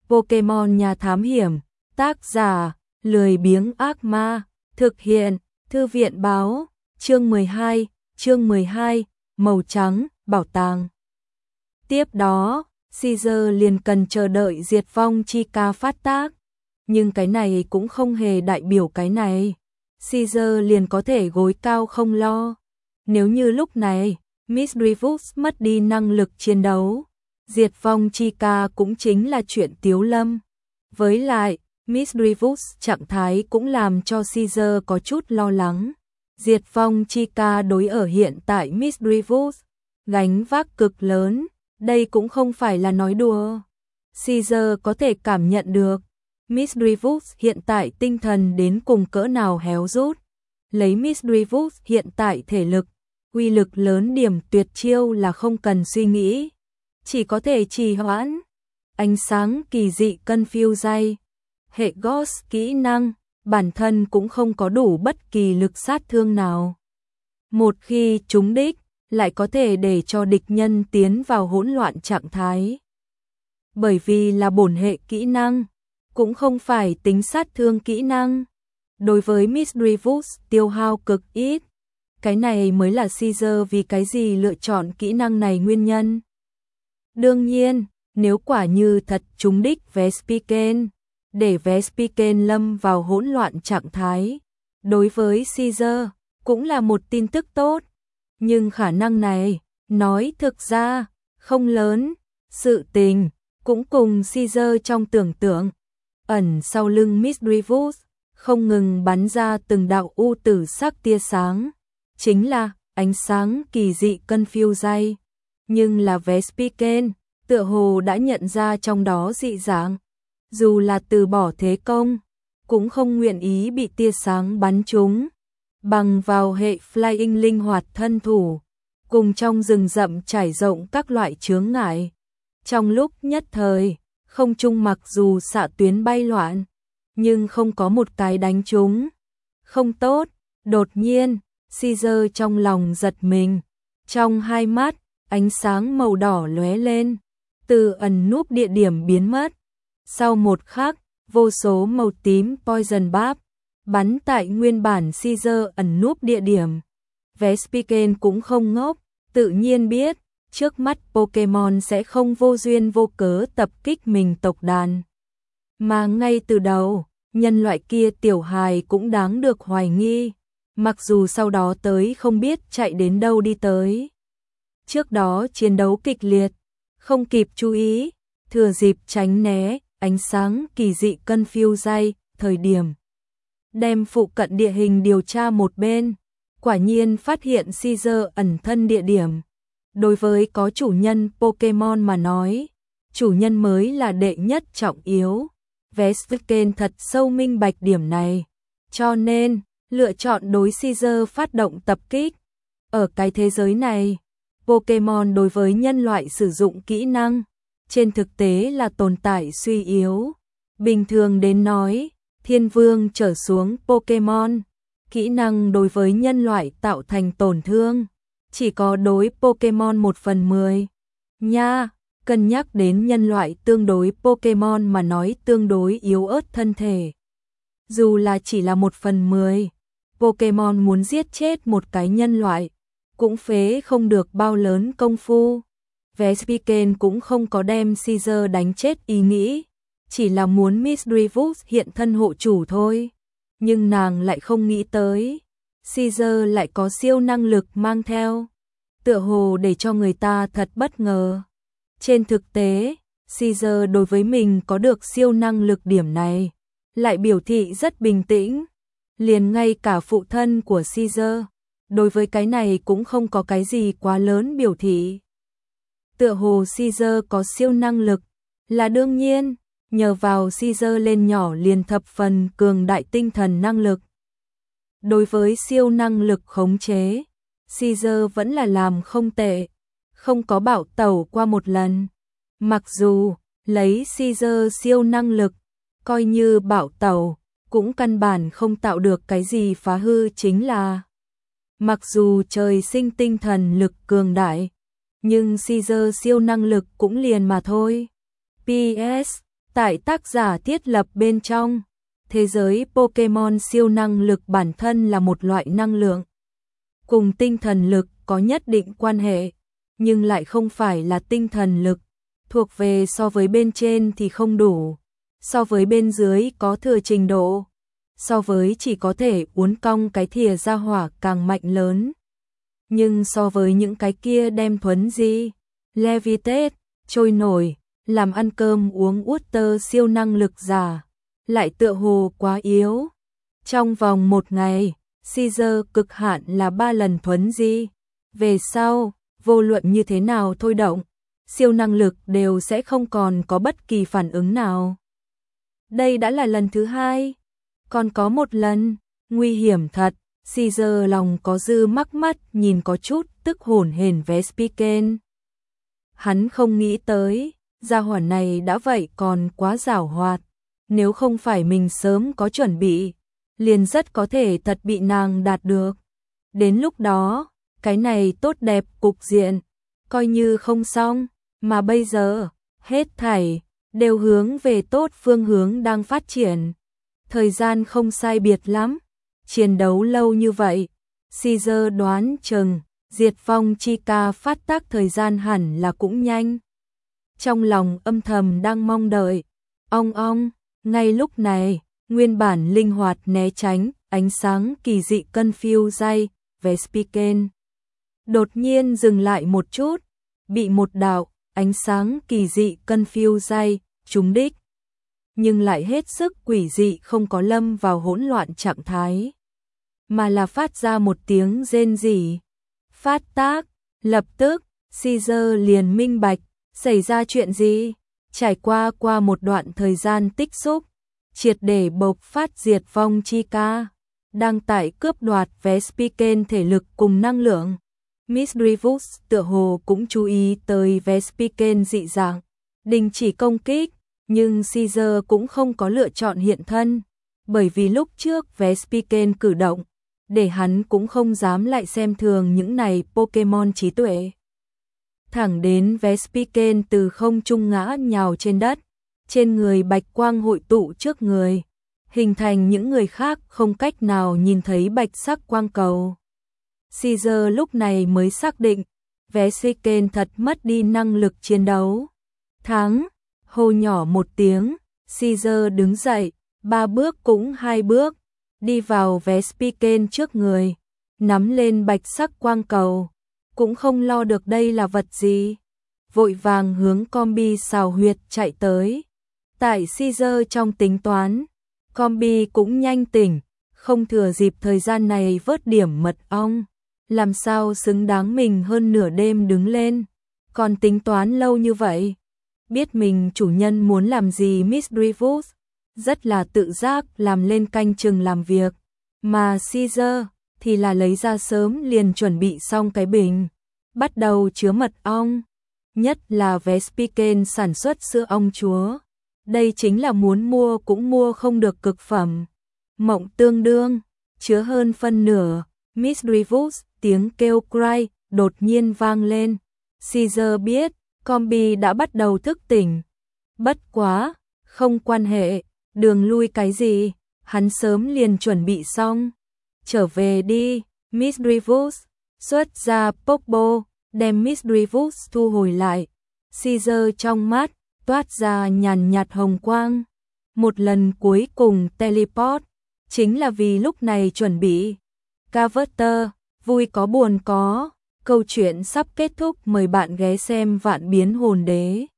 Pokemon Nhà Thám Hiểm, tác giả, lười biếng ác ma, thực hiện, Thư viện báo, chương 12, màu trắng, bảo tàng. Tiếp đó, Caesar liền cần chờ đợi diệt vong Chica phát tác, nhưng cái này cũng không hề đại biểu cái này. Caesar liền có thể gối cao không lo. Nếu như lúc này, Misdreavus mất đi năng lực chiến đấu, diệt vong Chica cũng chính là chuyện tiếu lâm. Với lại, Misdreavus trạng thái cũng làm cho Caesar có chút lo lắng. Diệt vong Chica đối ở hiện tại Misdreavus, gánh vác cực lớn, đây cũng không phải là nói đùa. Caesar có thể cảm nhận được, Misdreavus hiện tại tinh thần đến cùng cỡ nào héo rút. Lấy Misdreavus hiện tại thể lực, uy lực lớn điểm tuyệt chiêu là không cần suy nghĩ, chỉ có thể trì hoãn. Ánh sáng kỳ dị Confuse, hệ Ghost kỹ năng, bản thân cũng không có đủ bất kỳ lực sát thương nào. Một khi trúng đích, lại có thể để cho địch nhân tiến vào hỗn loạn trạng thái. Bởi vì là bổn hệ kỹ năng, cũng không phải tính sát thương kỹ năng. Đối với Misdreavus tiêu hao cực ít. Cái này mới là Caesar vì cái gì lựa chọn kỹ năng này nguyên nhân. Đương nhiên, nếu quả như thật trúng đích Vespiquen, để Vespiquen lâm vào hỗn loạn trạng thái, đối với Caesar cũng là một tin tức tốt. Nhưng khả năng này, nói thực ra, không lớn. Sự tình cũng cùng Caesar trong tưởng tượng, ẩn sau lưng Misdreavus, không ngừng bắn ra từng đạo u tử sắc tia sáng, chính là ánh sáng kỳ dị Confuse. Nhưng là Vespiquen, tựa hồ đã nhận ra trong đó dị dạng, dù là từ bỏ thế công, cũng không nguyện ý bị tia sáng bắn trúng. Bằng vào hệ Flying linh hoạt thân thủ, cùng trong rừng rậm trải rộng các loại chướng ngại. Trong lúc nhất thời, không trung mặc dù xạ tuyến bay loạn, nhưng không có một cái đánh trúng. Không tốt, đột nhiên, Caesar trong lòng giật mình. Trong hai mắt, ánh sáng màu đỏ lóe lên, từ ẩn núp địa điểm biến mất. Sau một khắc, vô số màu tím Poison Barb bắn tại nguyên bản Caesar ẩn núp địa điểm. Vespiquen cũng không ngốc, tự nhiên biết, trước mắt Pokemon sẽ không vô duyên vô cớ tập kích mình tộc đàn. Mà ngay từ đầu, nhân loại kia tiểu hài cũng đáng được hoài nghi, mặc dù sau đó tới không biết chạy đến đâu đi tới. Trước đó chiến đấu kịch liệt, không kịp chú ý, thừa dịp tránh né, ánh sáng kỳ dị Confuse, thời điểm. Đem phụ cận địa hình điều tra một bên, quả nhiên phát hiện Caesar ẩn thân địa điểm. Đối với có chủ nhân Pokemon mà nói, chủ nhân mới là đệ nhất trọng yếu. Vespiquen thật sâu minh bạch điểm này, cho nên lựa chọn đối Caesar phát động tập kích. Ở cái thế giới này, Pokemon đối với nhân loại sử dụng kỹ năng, trên thực tế là tồn tại suy yếu. Bình thường đến nói, thiên vương trở xuống Pokemon, kỹ năng đối với nhân loại tạo thành tổn thương, chỉ có đối Pokemon 1/10. Nha, cân nhắc đến nhân loại tương đối Pokemon mà nói tương đối yếu ớt thân thể. Dù là chỉ là 1/10, Pokemon muốn giết chết một cái nhân loại, cũng phế không được bao lớn công phu. Vespiquen cũng không có đem Caesar đánh chết ý nghĩ, chỉ là muốn Misdreavus hiện thân hộ chủ thôi. Nhưng nàng lại không nghĩ tới, Caesar lại có siêu năng lực mang theo, tựa hồ để cho người ta thật bất ngờ. Trên thực tế, Caesar đối với mình có được siêu năng lực điểm này, lại biểu thị rất bình tĩnh. Liền ngay cả phụ thân của Caesar, đối với cái này cũng không có cái gì quá lớn biểu thị. Tựa hồ Caesar có siêu năng lực, là đương nhiên, nhờ vào Caesar lên nhỏ liền thập phần cường đại tinh thần năng lực. Đối với siêu năng lực khống chế, Caesar vẫn là làm không tệ, không có bảo tẩu qua một lần. Mặc dù, lấy Caesar siêu năng lực, coi như bảo tẩu, cũng căn bản không tạo được cái gì phá hư chính là. Mặc dù trời sinh tinh thần lực cường đại, nhưng Caesar siêu năng lực cũng liền mà thôi. PS, Tại tác giả thiết lập bên trong, thế giới Pokemon siêu năng lực bản thân là một loại năng lượng. Cùng tinh thần lực có nhất định quan hệ, nhưng lại không phải là tinh thần lực. Thuộc về so với bên trên thì không đủ, so với bên dưới có thừa trình độ, so với chỉ có thể uốn cong cái thìa ra hỏa càng mạnh lớn. Nhưng so với những cái kia đem thuấn di, levitate, trôi nổi, làm ăn cơm uống water siêu năng lực giả, lại tựa hồ quá yếu. Trong vòng một ngày, Caesar cực hạn là 3 lần thuấn di. Về sau, vô luận như thế nào thôi động, siêu năng lực đều sẽ không còn có bất kỳ phản ứng nào. Đây đã là lần thứ 2. Còn có một lần, nguy hiểm thật, Caesar lòng có dư mắc mắt nhìn có chút tức hổn hển Vespiquen. Hắn không nghĩ tới, gia hỏa này đã vậy còn quá giảo hoạt. Nếu không phải mình sớm có chuẩn bị, liền rất có thể thật bị nàng đạt được. Đến lúc đó, cái này tốt đẹp cục diện, coi như không xong, mà bây giờ, hết thảy, đều hướng về tốt phương hướng đang phát triển. Thời gian không sai biệt lắm, chiến đấu lâu như vậy, Caesar đoán chừng, diệt vong chi ca phát tác thời gian hẳn là cũng nhanh. Trong lòng âm thầm đang mong đợi, ong, ngay lúc này, nguyên bản linh hoạt né tránh, ánh sáng kỳ dị confuse Vespiquen. Đột nhiên dừng lại một chút, bị một đạo, ánh sáng kỳ dị confuse trúng đích. Nhưng lại hết sức quỷ dị không có lâm vào hỗn loạn trạng thái, mà là phát ra một tiếng rên rỉ. Phát tác, lập tức, Caesar liền minh bạch, xảy ra chuyện gì? Trải qua một đoạn thời gian tích xúc, triệt để bộc phát diệt vong chi ca, đang tại cướp đoạt Vespiquen thể lực cùng năng lượng. Misdreavus tựa hồ cũng chú ý tới Vespiquen dị dạng, đình chỉ công kích, nhưng Caesar cũng không có lựa chọn hiện thân, bởi vì lúc trước Vespiquen cử động, để hắn cũng không dám lại xem thường những này Pokemon trí tuệ. Thẳng đến Vespiquen từ không trung ngã nhào trên đất, trên người bạch quang hội tụ trước người, hình thành những người khác không cách nào nhìn thấy bạch sắc quang cầu. Caesar lúc này mới xác định, Vespiquen thật mất đi năng lực chiến đấu. Thắng, hô nhỏ một tiếng, Caesar đứng dậy, 3 bước cũng 2 bước, đi vào Vespiquen trước người, nắm lên bạch sắc quang cầu, cũng không lo được đây là vật gì, vội vàng hướng Combi xào huyệt chạy tới. Tại Caesar trong tính toán, Combi cũng nhanh tỉnh, không thừa dịp thời gian này vớt điểm mật ong, làm sao xứng đáng mình hơn nửa đêm đứng lên, còn tính toán lâu như vậy. Biết mình chủ nhân muốn làm gì Misdreavus, rất là tự giác làm lên canh chừng làm việc, mà Caesar thì là lấy ra sớm liền chuẩn bị xong cái bình, bắt đầu chứa mật ong, nhất là Vespiquen sản xuất sữa ong chúa. Đây chính là muốn mua cũng mua không được cực phẩm. Mộng tương đương, chứa hơn phân nửa, Misdreavus, tiếng kêu cry, đột nhiên vang lên. Caesar biết, Combi đã bắt đầu thức tỉnh. Bất quá, không quan hệ, đường lui cái gì, hắn sớm liền chuẩn bị xong. Trở về đi, Misdreavus, xuất ra Pokeball, đem Misdreavus thu hồi lại. Caesar trong mắt toát ra nhàn nhạt hồng quang. Một lần cuối cùng teleport, chính là vì lúc này chuẩn bị. Carver, vui có buồn có, câu chuyện sắp kết thúc, mời bạn ghé xem Vạn Biến Hồn Đế.